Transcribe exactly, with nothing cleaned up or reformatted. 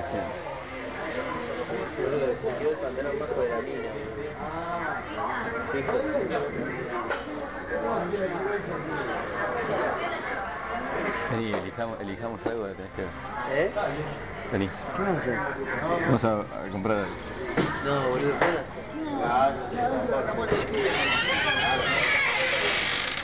haciendo? Boludo, se quedó el pantalón bajo de la mina. Hijo de puta. Vení, elijamos, elijamos algo que tenés que ver. ¿Eh? Vení. ¿Qué vas a hacer? Vamos a, a comprar algo. No, boludo, ¿qué vas a hacer?